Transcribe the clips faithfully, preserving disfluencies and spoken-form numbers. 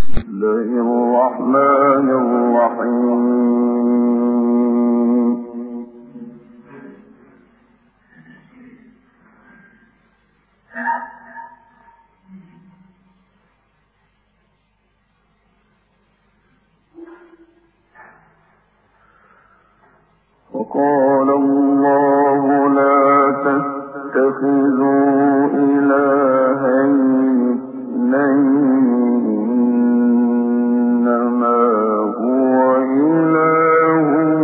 الرحمن الرحيم. وقال الله لا تتخذوا إلهين اثنين إنما هو إله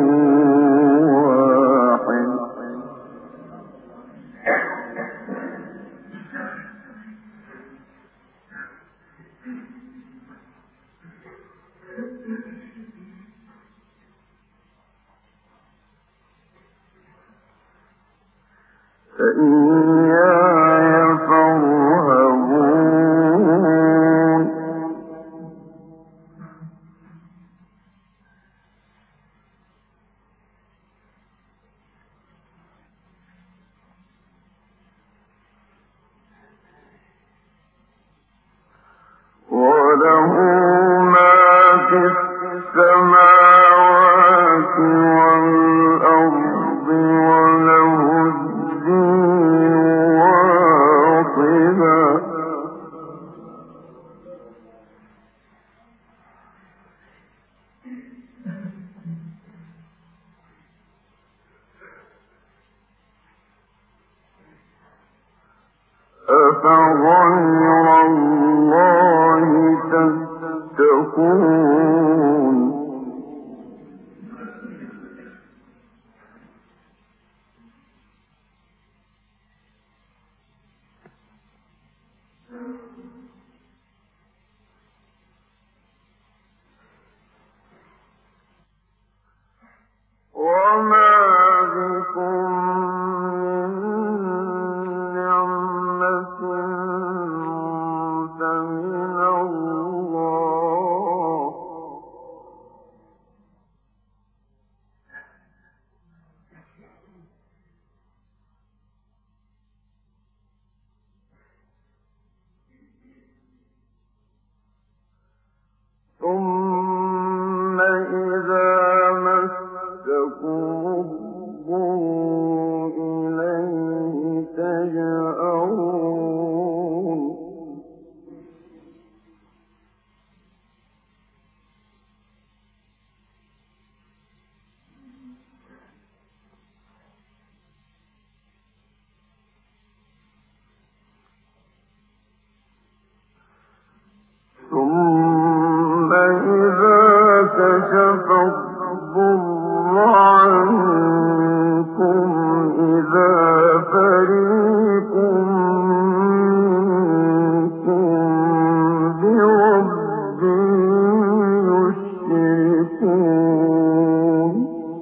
واحد. فإياي فارهبون. وله ما في السماوات والأرض وله الدين واصبا. أفغير الله تتقون. وما بكم من نعمة فمن الله. ثم إذا مسكم الضر إليه تجأرون. ثم إذا كشف الضر عنكم إذا فريق منكم بربهم يشركون.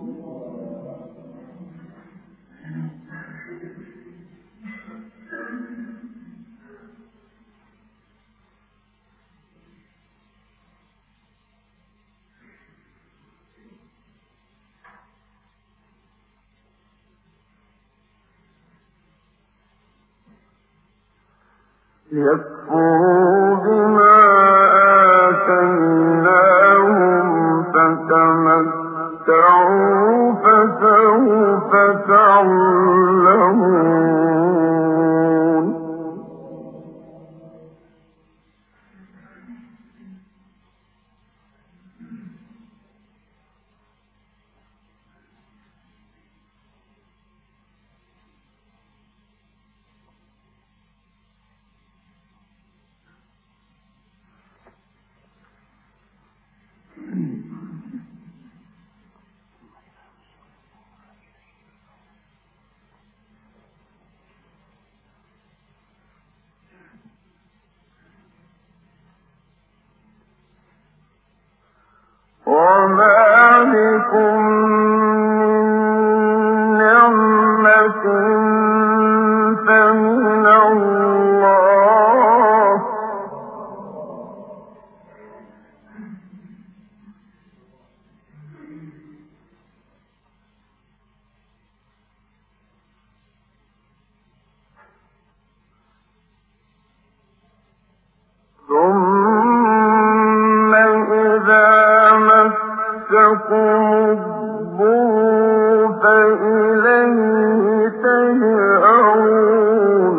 ليكفروا بما آتيناهم فتمتعوا فسوف تعلمون. الضر فإليه تجأرون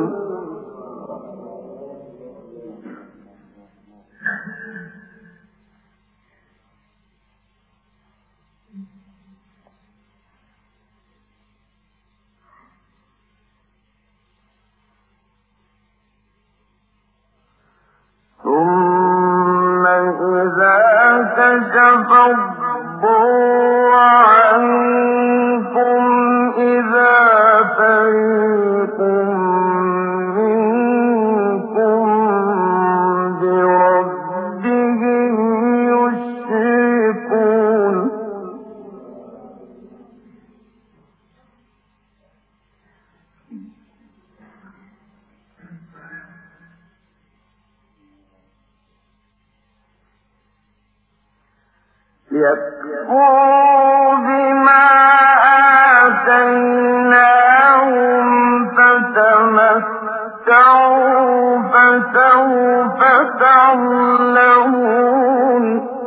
ثم إذا كشف الضر عنكم إذا فريق منكم بربهم يشركون يكفروا بما آتيناهم فتمتعوا فسوف تعلمون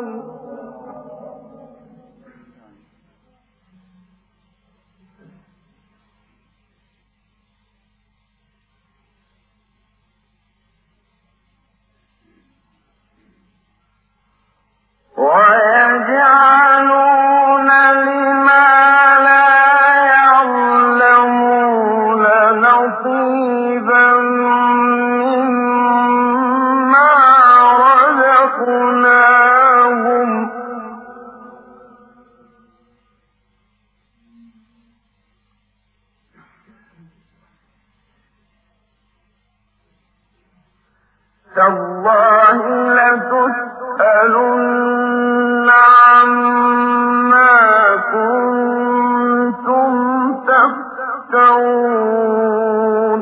ويجعلون لما لا يعلمون نصيبا مما رزقناهم تالله لتسألن عما كنتم تفترون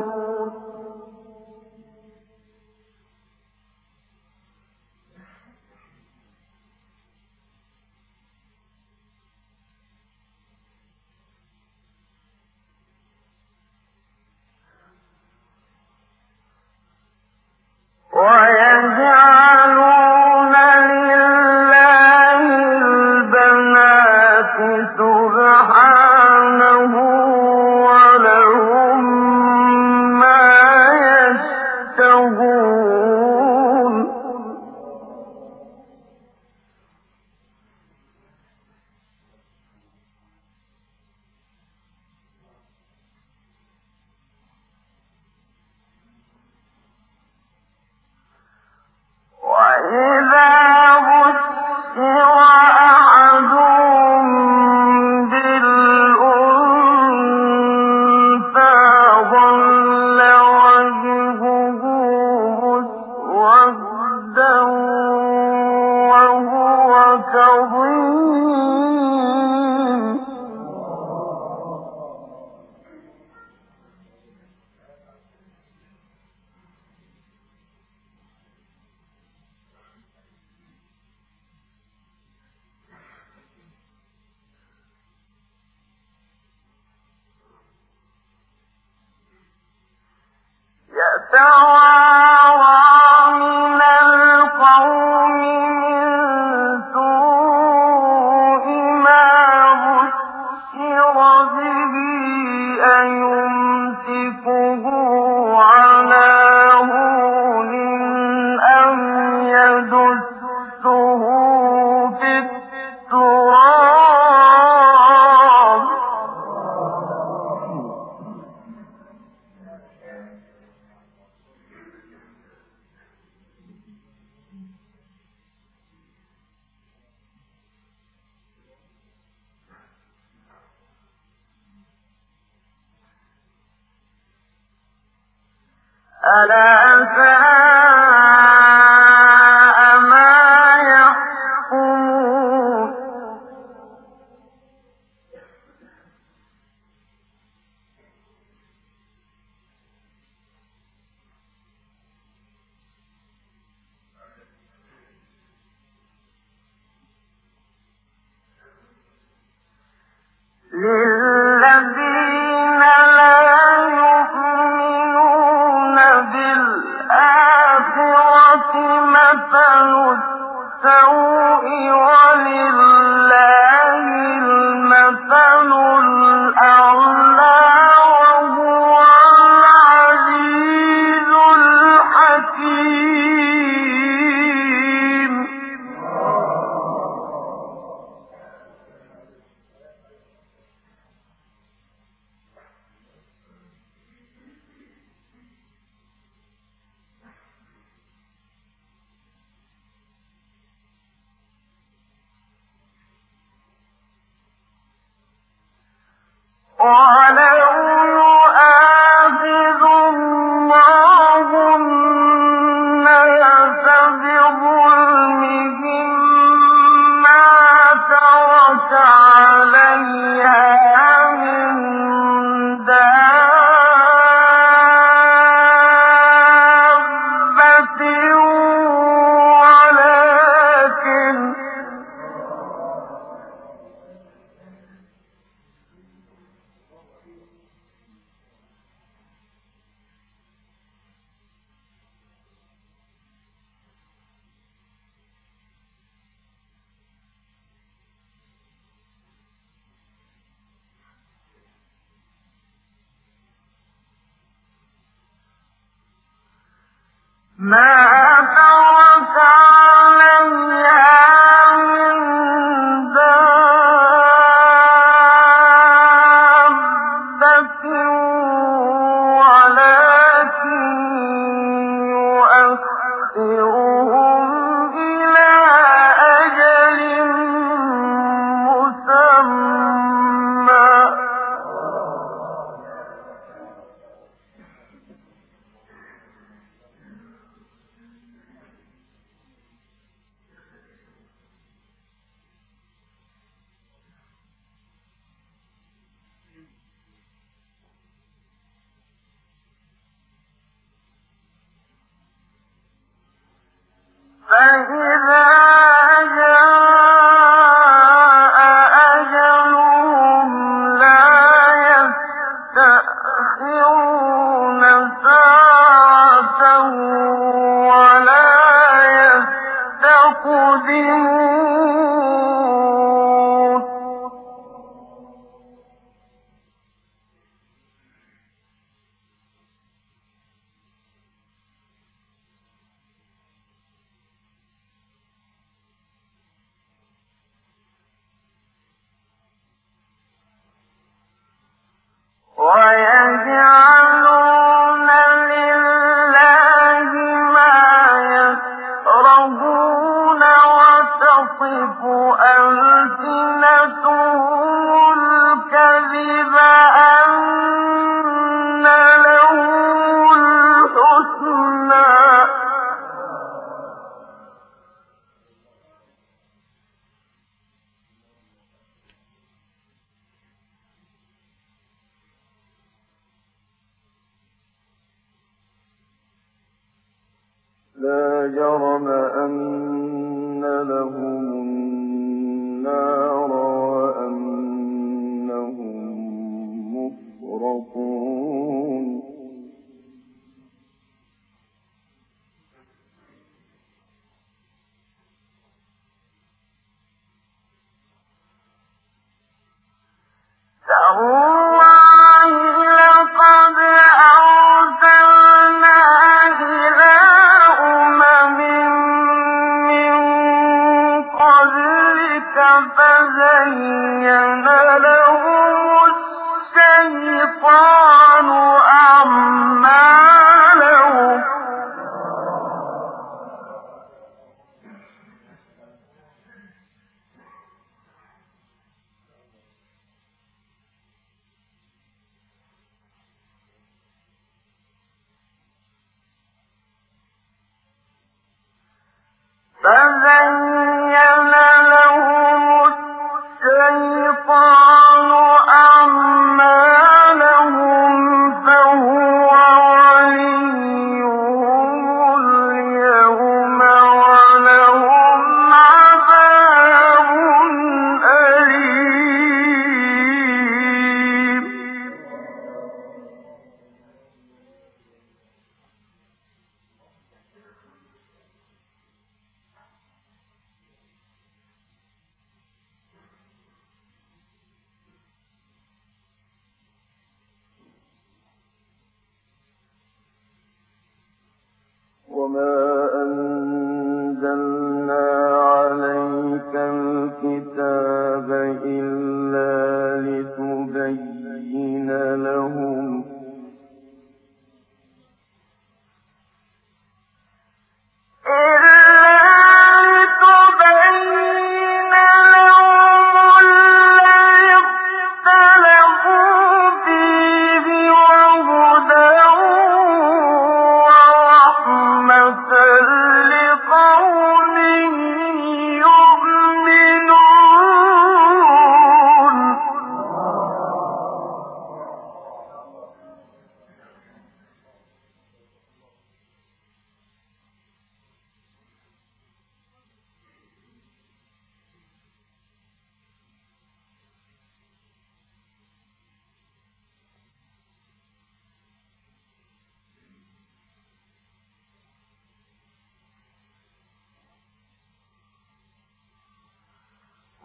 ويجعلون لله البنات سبحانه ولهم ما يشتهون وإذا بشر أحدهم بالأنثى ظل وجهه مسودا وهو كظيم يتوارى من القوم من سوء ما بشر به أيمسكه على هون أم يدسه في التراب ألا ساء ما يحكمون للذين لا يؤمنون بالآخرة وَلَوْ يُؤَاخِذُ اللَّهُ النَّاسَ بِظُلْمِهِم مَّا تَرَكَ عَلَيْهَا مِن دَابَّةٍ وَلَٰكِن مَا تَرَكَ عَلَيْهَا مِن دَابَّةٍ وَلَٰكِن يُؤَخِّرُهُمْ إِلَىٰ أَجَلٍ مُّسَمًّى ۖ فَإِذَا جَاءَ أَجَلُهُمْ لَا يَسْتَأْخِرُونَ سَاعَةً وَلَا يَسْتَقْدِمُونَ وَيَجْعَلُونَ لِلَّهِ مَا يَكْرَهُونَ وَتَصِفُ أَلْسِنَتُهُمُ الْكَذِبَ أَنَّ لَهُمُ الْحُسْنَىٰ ۖ لَا جَرَمَ أَنَّ لَهُمُ النَّارَ وَأَنَّهُم مُّفْرَطُونَ تَاللَّهِ لَقَدْ أَرْسَلْنَا إِلَىٰ أُمَمٍ مِّن قَبْلِكَ فَزَيَّنَ لَهُمُ الشَّيْطَانُ أَعْمَالَهُمْ فَزَيَّنَ لَهُمُ الشَّيْطَانُ أَعْمَالَهُمْ فَهُوَ وَلِيُّهُمُ الْيَوْمَ وَلَهُمْ عَذَابٌ أَلِيمٌ وَمَا أَنزَلْنَا عَلَيْكَ الْكِتَابَ إِلَّا لِتُبَيِّنَ لَهُمْ الَّذِي اخْتَلَفُوا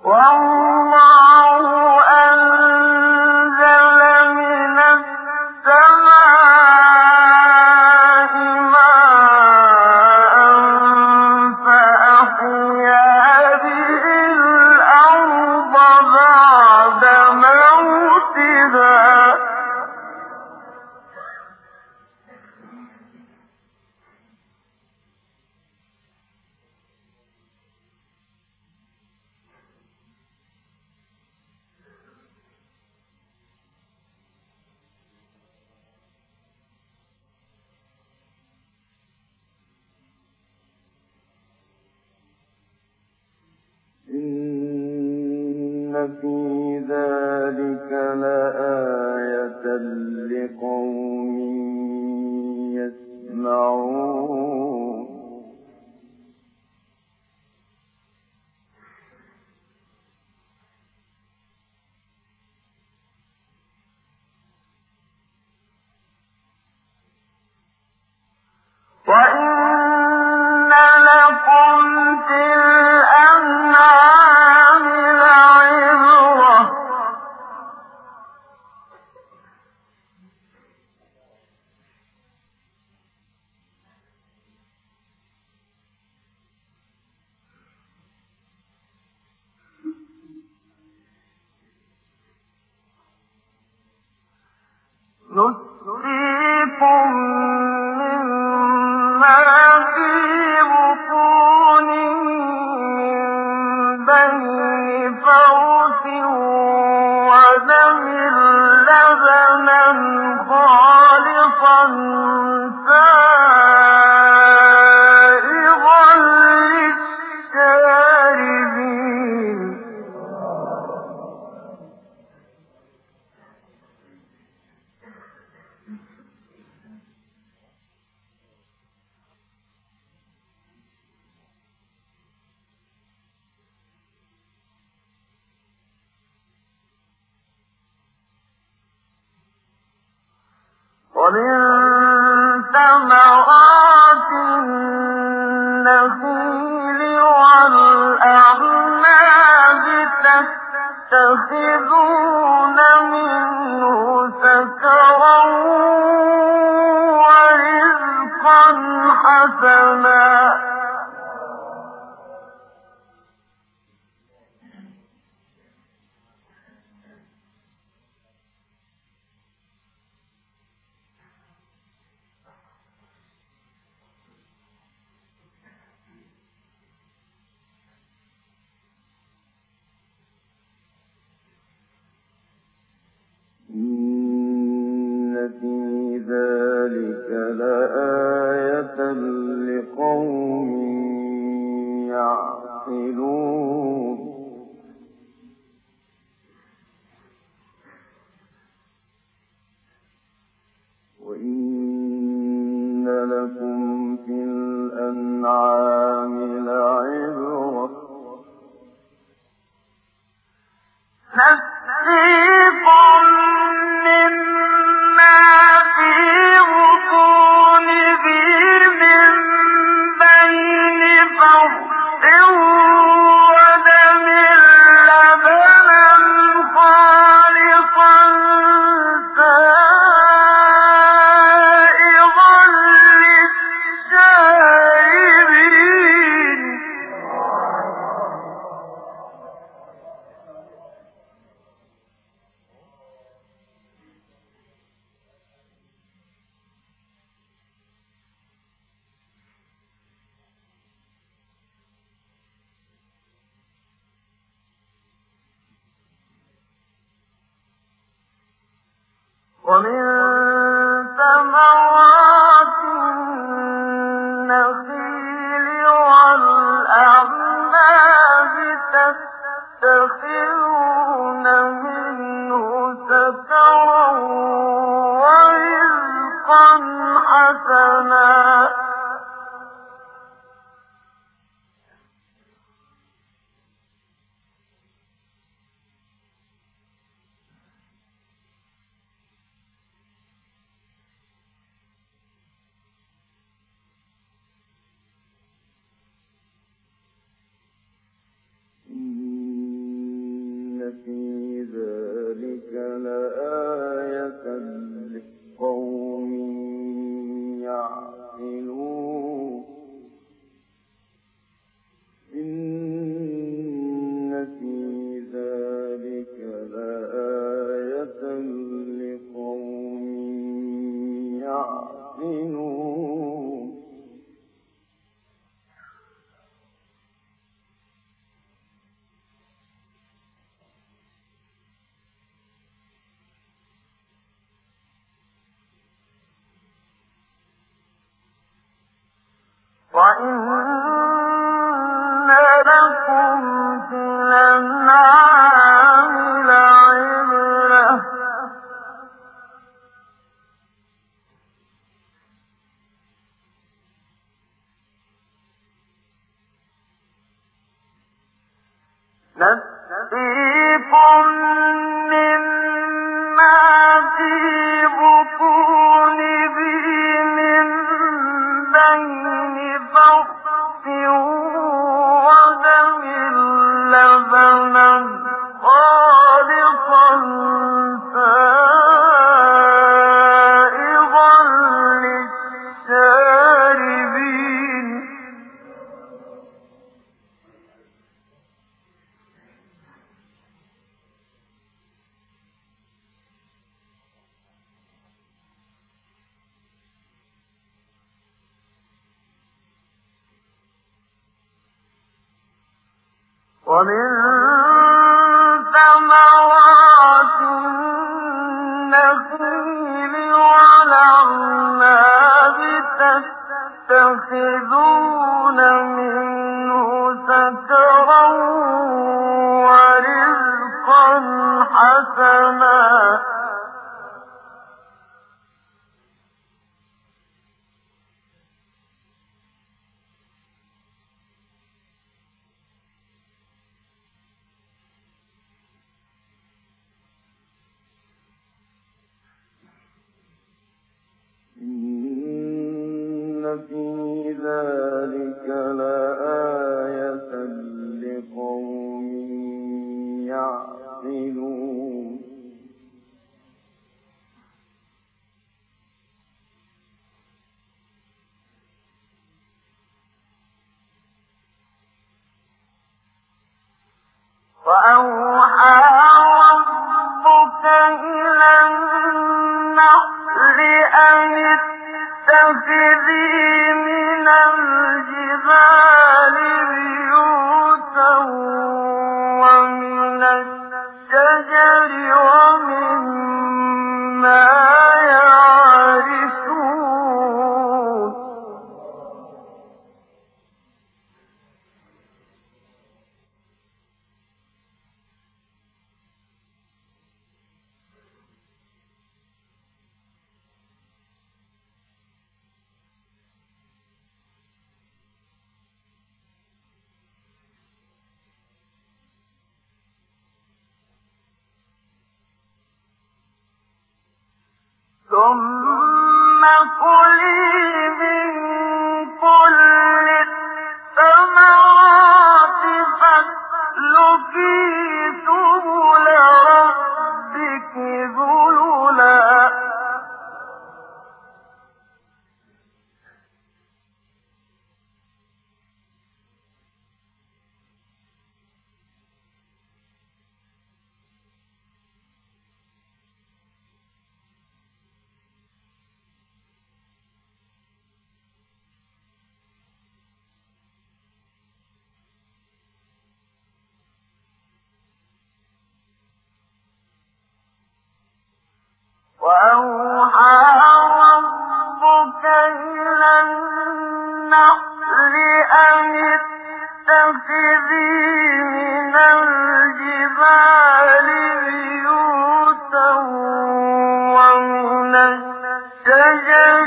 إن في ذلك لآية لقوم يسمعون وَإِنَّ لَكُمْ فِي الْأَنْعَامِ لَعِبْرَةً ۖ نُسْقِيكُم مِّمَّا فِي بُطُونِهِ مِن بَيْنِ فَرْثٍ وَدَمٍ لَّبَنًا خَالِصًا سَائِغًا لِّلشَّارِبِينَ وَمِن ثَمَرَاتِ النَّخِيلِ وَالْأَعْنَابِ تَتَّخِذُونَ مِنْهُ سَكَرًا وَرِزْقًا حَسَنًا ۗ إِنَّ فِي ذَلِكَ لَآيَةً لِقَوْمٍ يَعْقِلُونَ وَإِنَّ لَكُمْ فِي الْأَنْعَامِ لَعِبْرَةً ۖ نَسْقِيكُم مِّمَّا فِي بُطُونِهِ مِن بَيْنِ فَرْثٍ وَدَمٍ لَّبَنًا خَالِصًا سَائِغًا لِّلشَّارِبِينَ وَمِن ثَمَرَاتِ النَّخِيلِ وَالْأَعْنَابِ تَتَّخِذُونَ مِنْهُ سَكَرًا وَرِزْقًا حَسَنًا ۗ وَإِنَّ لَكُمْ فِي الْأَنْعَامِ لَعِبْرَةً ۖ نَسْقِيكُم مِّمَّا فِي بُطُونِهِ مِن بَيْنِ فَرْثٍ وَدَمٍ لَّبَنًا خَالِصًا سَائِغًا لِّلشَّارِبِينَ وَمِن ثَمَرَاتِ النَّخِيلِ وَالْأَعْنَابِ تَتَّخِذُونَ مِنْهُ سَكَرًا وَرِزْقًا حَسَنًا ۗ إِنَّ فِي ذَلِكَ لَآيَةً لِّقَوْمٍ يَعْقِلُونَ وَأَوْحَىٰ رَبُّكَ إِلَى النَّحْلِ أَنِ اتَّخِذِي مِنَ الْجِبَالِ بُيُوتًا وَمِنَ الشَّجَرِ وَمِمَّا يَعْرِشُونَ ثُمَّ كُلِي مِن كُلِّ الثَّمَرَاتِ فَاسْلُكِي سُبُلَ رَبِّكِ ذُلُلًا وَأَوْحَىٰ رَبُّكَ إِلَى النَّحْلِ أَنِ اتَّخِذِي مِنَ الْجِبَالِ بُيُوتًا وَمِنَ الشَّجَرِ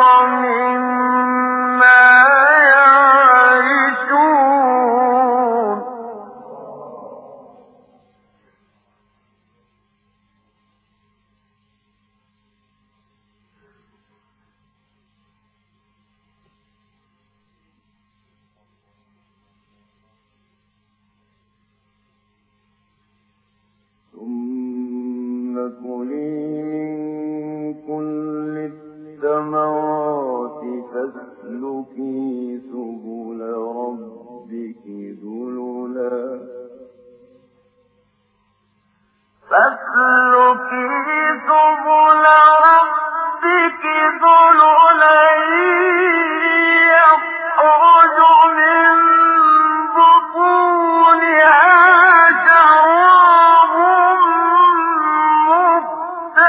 وَمِمَّا يَعْرِشُونَ ثُمَّ كُلِي مِن كُلِّ الثَّمَرَاتِ فَاسْلُكِي سُبُلَ رَبِّكِ ذُلُلًا يَخْرُجُ مِن بُطُونِهَا شَرَابٌ مُّخْتَلِفٌ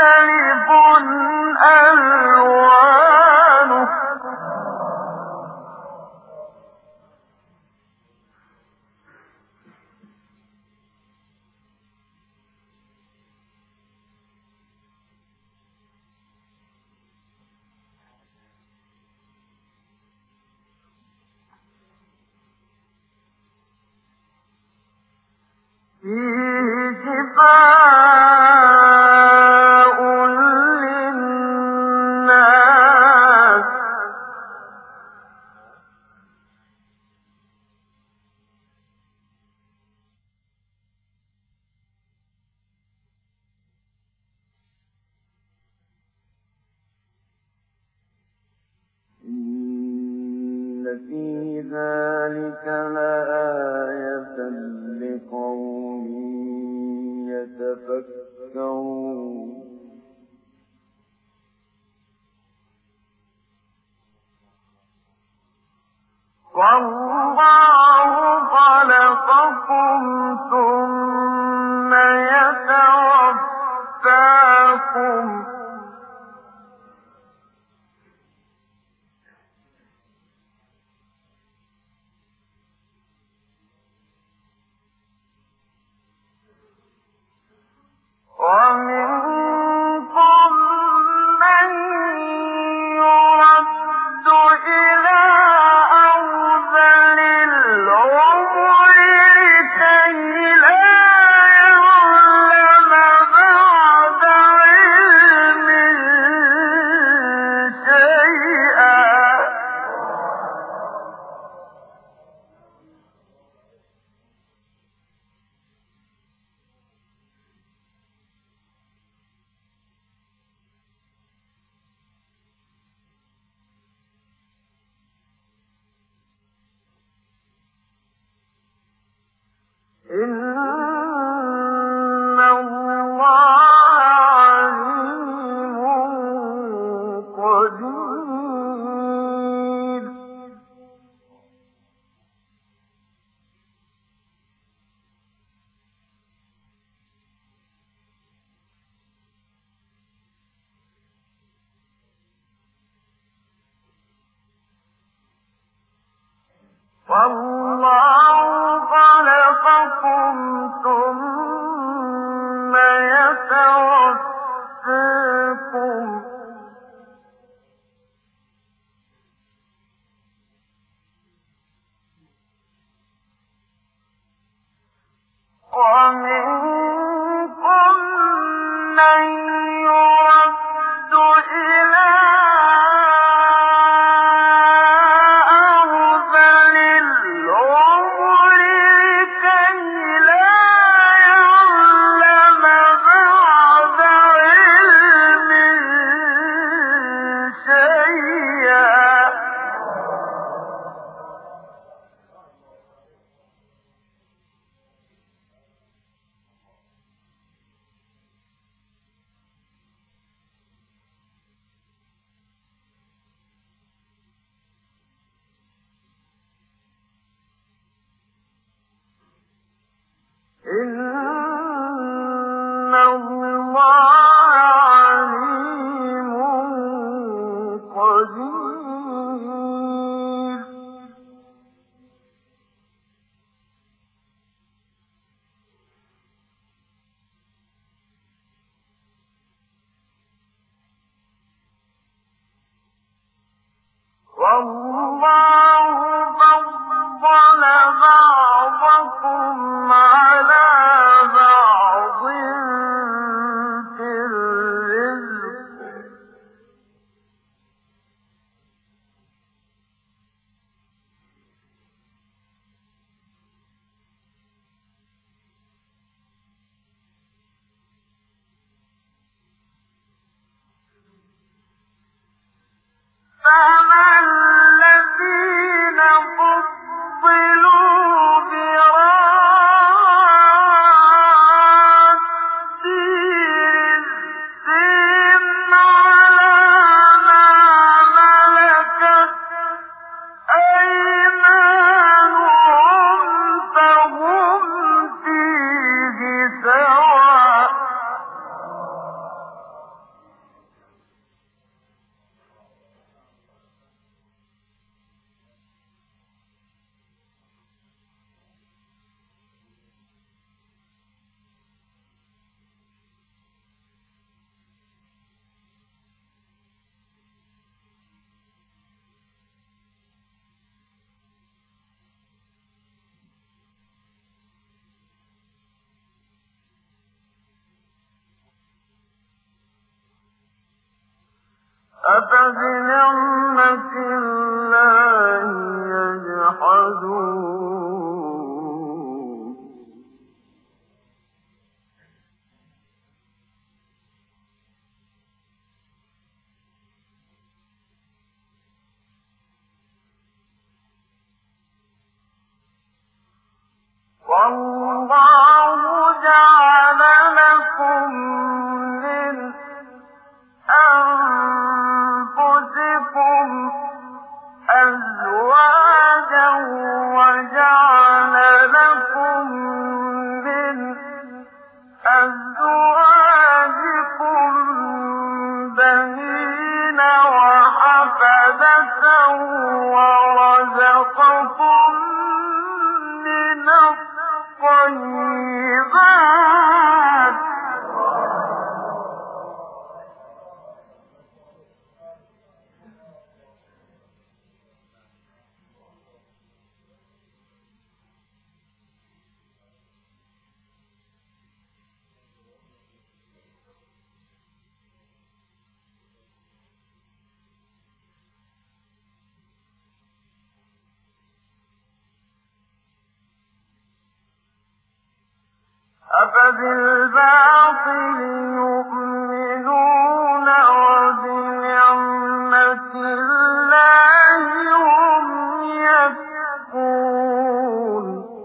فيه شفاء للناس إن في ذلك لآية لقوم يتفكرون والله خلقكم ثم يتوفاكم ومنكم من يرد إلى أرذل العمر لكي لا يعلم بعد علم شيئا إن الله عليم قدير والله خلقكم ثم يتوفاكم ومنكم من يرد إلى أرذل العمر لكي لا يعلم بعد علم شيئا إن الله عليم قدير والله فضل بعضكم على بعض في الرزق فما الذين أَفَبِنِعْمَةِ اللَّهِ يَجْحَدُونَ وَاللَّهُ جَعَلَ لَكُم مِّنْ أَنفُسِكُمْ أَزْوَاجًا وَجَعَلَ لَكُم مِّنْ أَزْوَاجِكُم بَنِينَ وَحَفَدَةً وَرَزَقَكُم مِّنَ الطَّيِّبَاتِ ۚ أَفَبِالْبَاطِلِ يُؤْمِنُونَ وَبِنِعْمَةِ اللَّهِ هُمْ يَكْفُرُونَ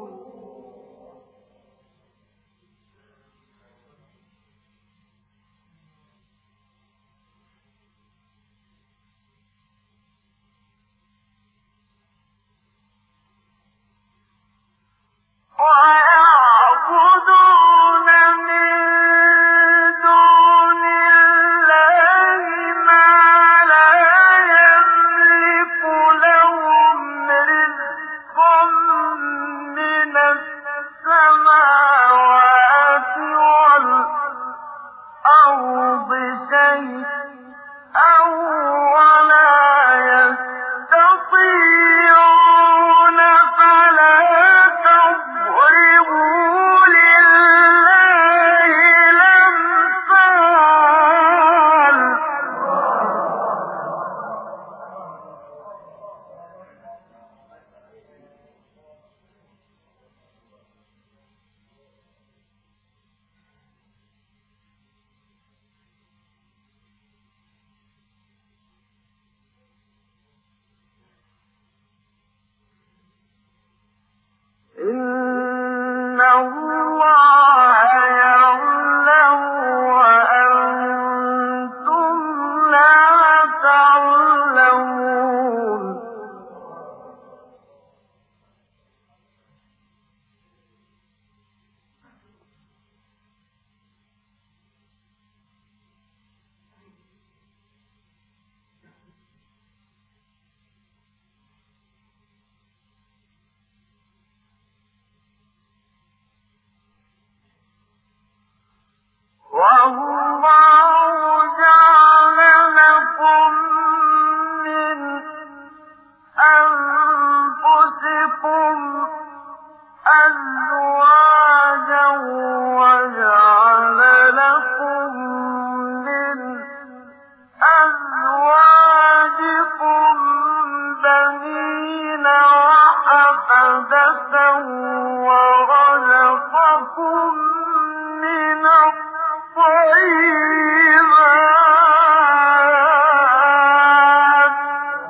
وَيَعْبُدُونَ مِن دُونِ اللَّهِ مَا لَا يَمْلِكُ لَهُمْ رِزْقًا مِّنَ السَّمَاوَاتِ وَالْأَرْضِ شَيْئًا وَلَا يَسْتَطِيعُونَ فَلَا تَضْرِبُوا لِلَّهِ الْأَمْثَالَ ۚ إِنَّ اللَّهَ يَعْلَمُ وَأَنتُمْ لَا تَعْلَمُونَ وَاللَّهُ جَعَلَ لَكُم مِّنْ أَنفُسِكُمْ أَزْوَاجًا وَجَعَلَ لَكُم مِّنْ أَزْوَاجِكُم بَنِينَ وَحَفَدَةً وَرَزَقَكُم مِّنَ الطَّيِّبَاتِ ۚ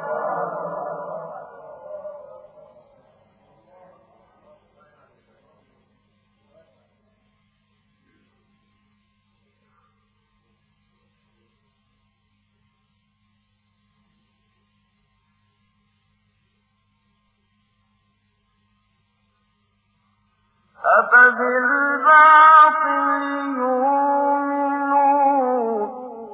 أَفَبِالْبَاطِلِ يُؤْمِنُونَ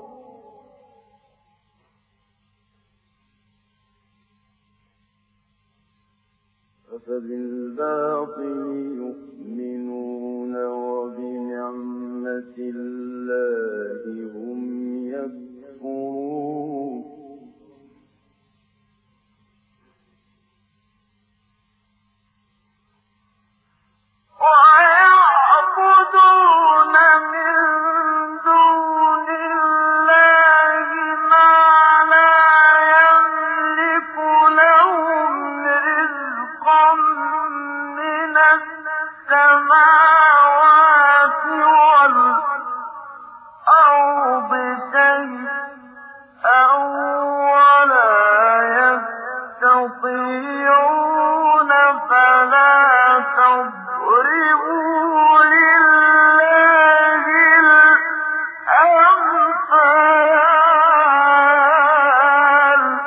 وَبِنِعْمَةِ اللَّهِ هُمْ يَكْفُرُونَ وَيَعْبُدُونَ السَّمَاوَاتِ وَالْأَرْضِ شَيْئًا وَلَا يَسْتَطِيعُونَ فَلَا تَضْرِبُوا لِلَّهِ الْأَمْثَالَ ۚ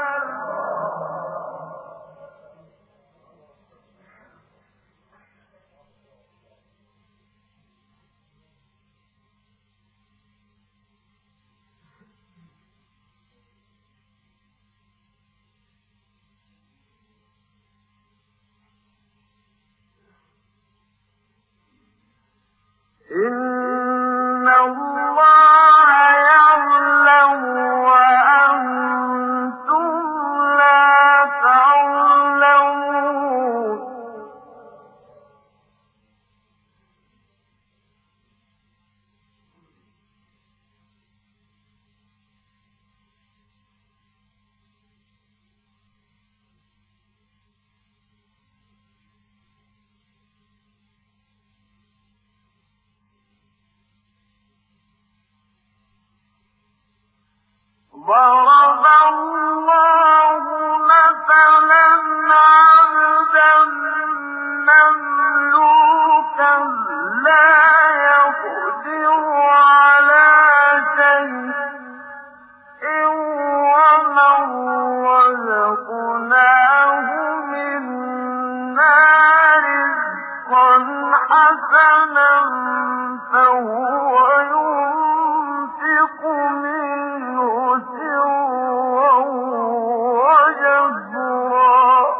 إِنَّ اللَّهَ يَعْلَمُ وَأَنتُمْ لَا تَعْلَمُونَ ضَرَبَ اللَّهُ مَثَلًا عَبْدًا مَّمْلُوكًا لَّا يَقْدِرُ عَلَىٰ شَيْءٍ وَمَن رَّزَقْنَاهُ مِنَّا رِزْقًا حَسَنًا فَهُوَ يُنفِقُ مِنْهُ سِرًّا وَجَهْرًا ۖ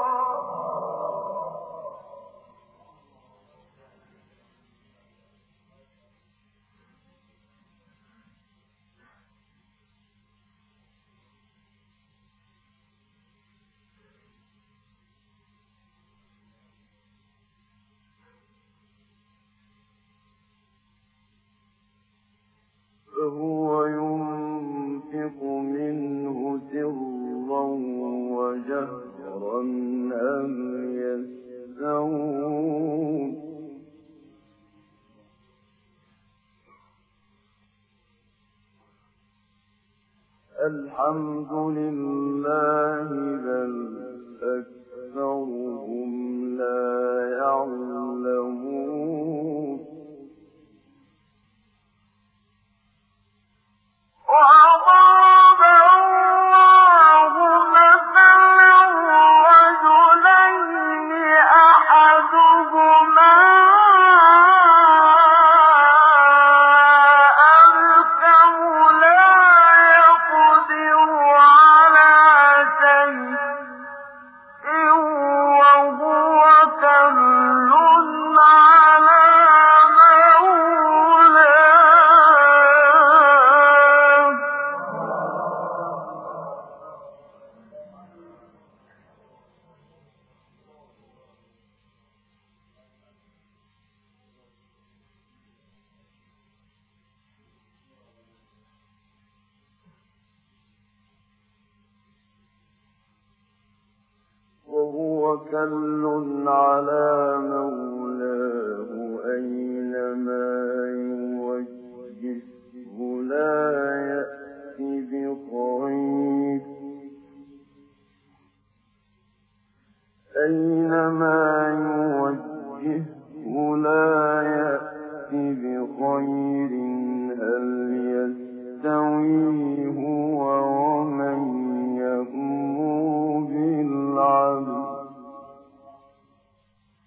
فَهُوَ يُنفِقُ مِنْهُ سِرًّا وَجَهْرًا هَلْ يَسْتَوُونَ ۚ الْحَمْدُ لِلَّهِ بَلْ أَكْثَرُهُمْ لَا يَعْلَمُونَ وَضَرَبَ اللَّهُ مَثَلًا رَّجُلَيْنِ أَحَدُهُمَا أَبْكَمُ لَا يَقْدِرُ عَلَىٰ شَيْءٍ وَهُوَ كَلٌّ عَلَىٰ مَوْلَاهُ وَهُوَ كَلٌّ عَلَىٰ مَوْلَاهُ أَيْنَمَا يُوَجِّههُّ لَا يَأْتِ بِخَيْرٍ أَيْنَمَا يُوَجِّههُّ لَا يَأْتِ بِخَيْرٍ هَلْ يَسْتَوِي هُوَ وَمَن يَأْمُرُ بِالْعَدْلِ ۗ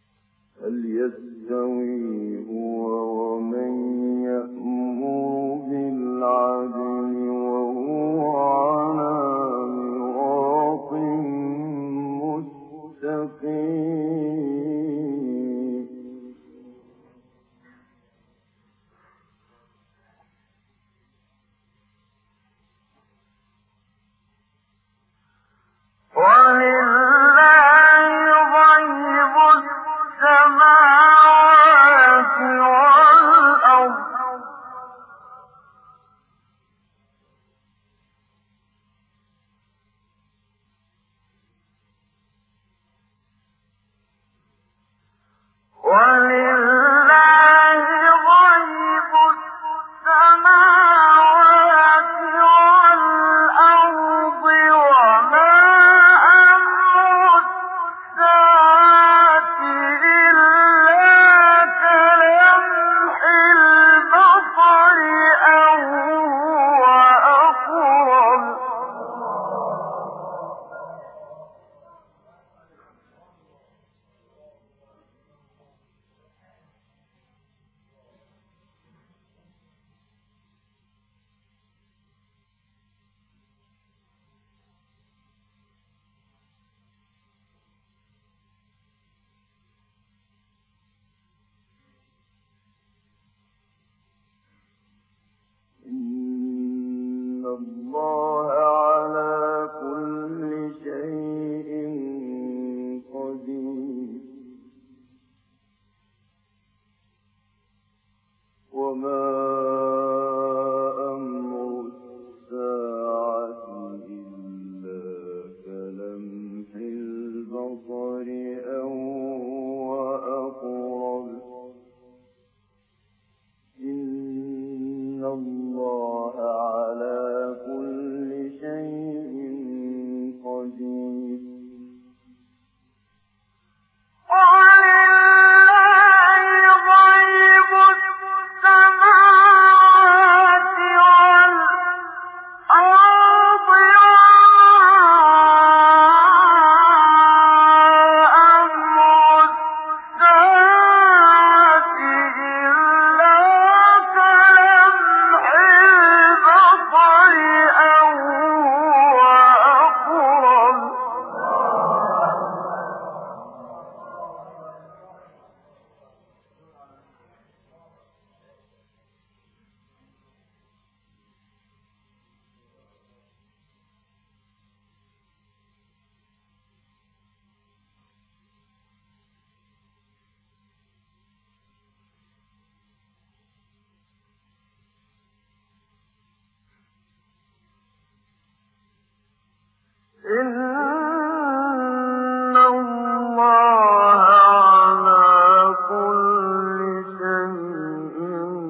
إِنَّ اللَّهَ عَلَىٰ كُلِّ شَيْءٍ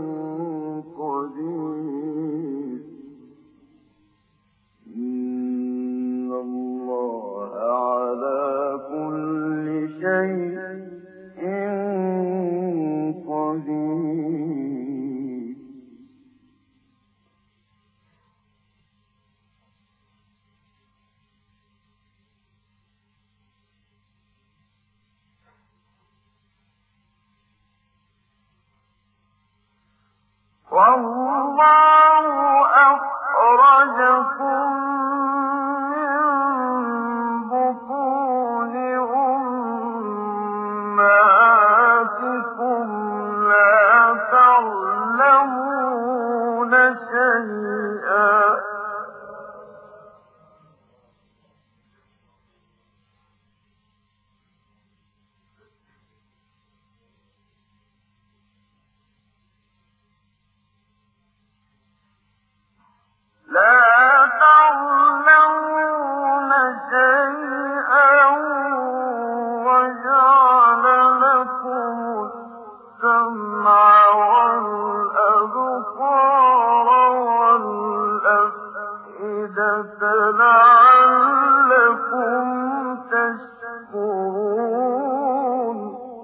قَدِيرٌ إِنَّ اللَّهَ عَلَىٰ كُلِّ شَيْءٍ قَدِيرٌ وَاللَّهُ أَخْرَجَكُم مِّن بُطُونِ أُمَّهَاتِكُمْ لَا تَعْلَمُونَ شَيْئًا لا تعلمون شيئا وجعل لكم السمع والأبصار والأفئدة لعلكم تشكرون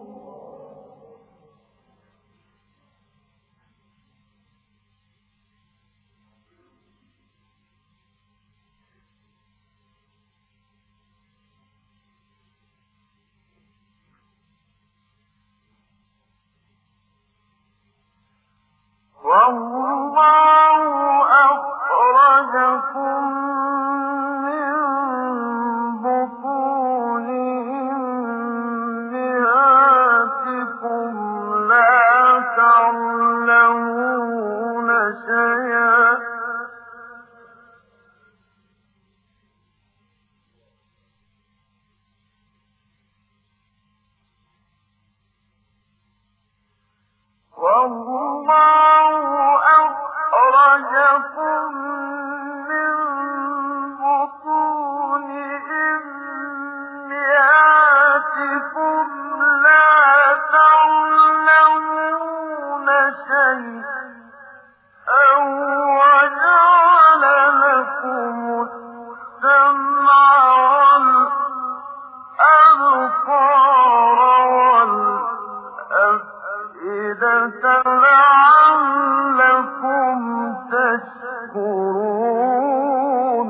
وَاللَّهُ أَخْرَجَكُم مِّن بُطُونِ أُمَّهَاتِكُمْ لَا تَعْلَمُونَ شَيْئًا وَاللَّهُ أَخْرَجَكُم مِّن بُطُونِ أُمَّهَاتِكُمْ لَا تَعْلَمُونَ شَيْئًا وَجَعَلَ لَكُمُ السَّمْعَ وَالْأَبْصَارَ وَالْأَفْئِدَةَ لَعَلَّكُمْ تَشْكُرُونَ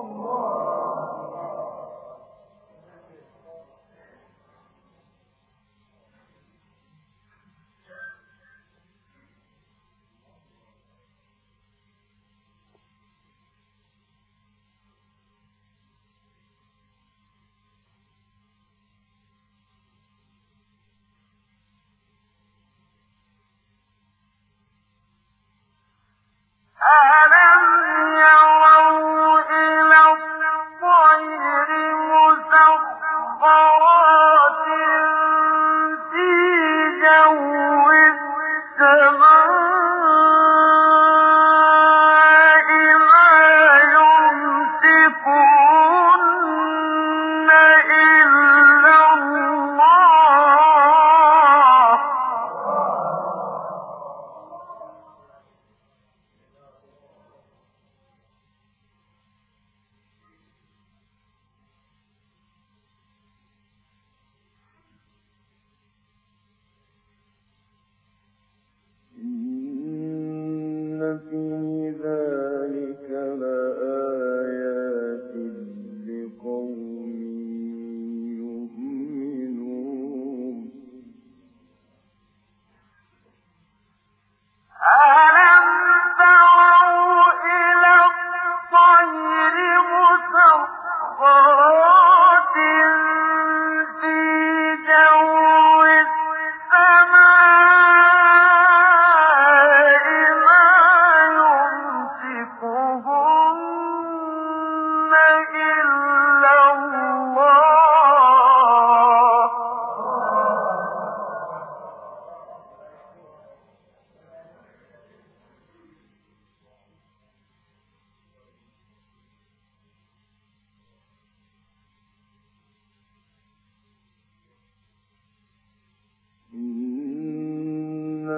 أَلَمْ يَرَوْا إِلَى الطَّيْرِ مُسَخَّرَاتٍ فِي جَوِّ السَّمَاءِ مَا يُمْسِكُهُنَّ إِلَّا اللَّهُ إِنَّ فِي ذَٰلِكَ لَآيَاتٍ لِّقَوْمٍ يُؤْمِنُونَ أَلَمْ تَرَوْا إِلَى الطَّيْرِ مُسَخَّرَاتٍ فِي جَوِّ السَّمَاءِ مَا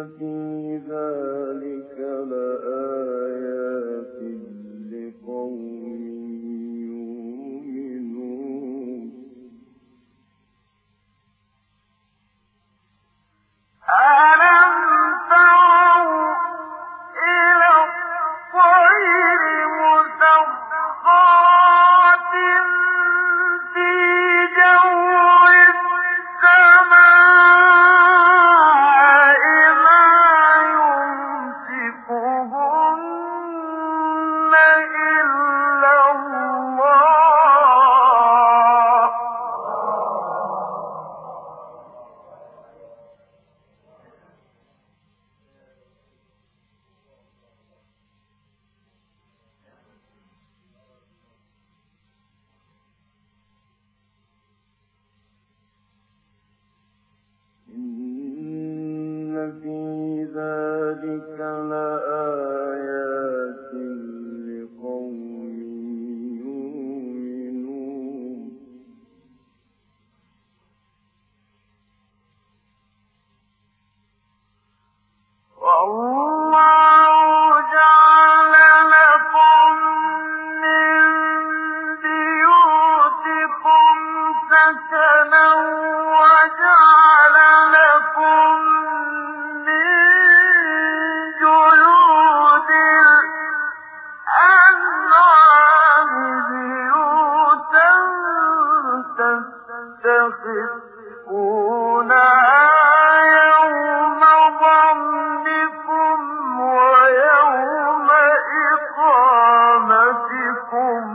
في ذلك لآيات لقوم يؤمنون ألم تروا إلى الطير مسخرات في جو السماء ما يمسكهن إلا الله إن في ذلك لآيات لقوم يؤمنون والله جعل لكم من بيوتكم سكنا وجعل لكم من جلود الأنعام بيوتا تستخفونها يوم ظنكم ويوم إقامتكم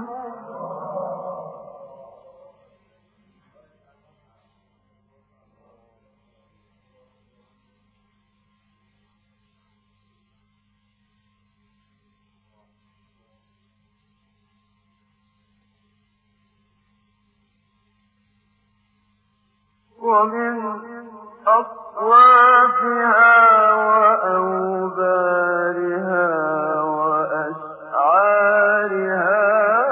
ومن أصوافها وأوبارها وأشعارها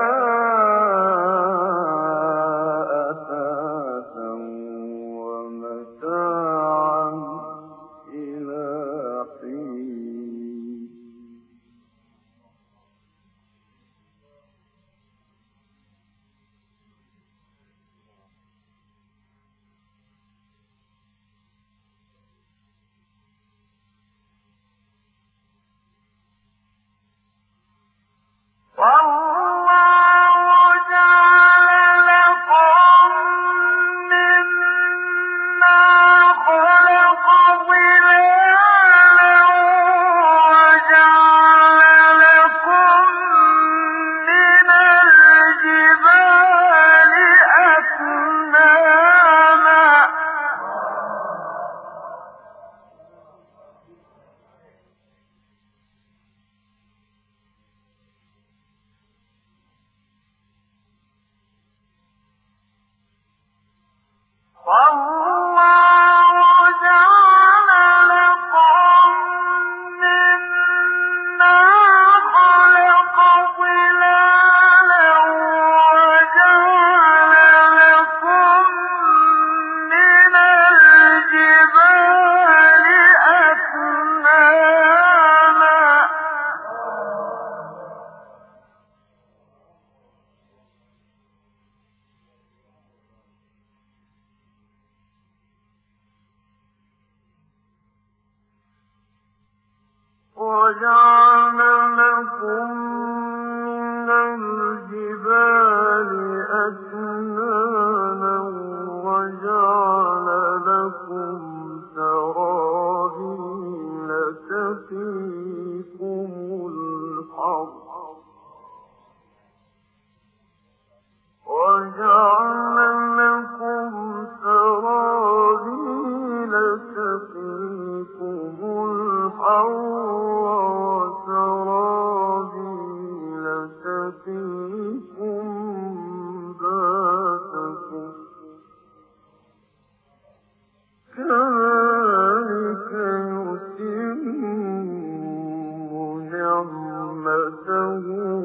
أثاثا ومتاعا إلى حين والله جعل لكم مما خلق ظلالا وجعل لكم من الجبال أكنانا والله جعل لكم مما خلق ظلالا وجعل لكم من الجبال أكنانا وجعل لكم من الجبال أكنانا وجعل لكم سرابيل تقيكم الحر وجعل لكم سرابيل تقيكم الحر وسرابيل تقيكم باسكم كذلك يتم نعمته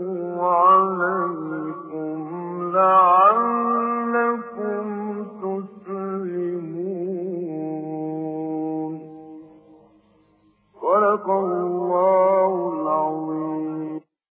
عليكم لعلكم تسلمون صدق الله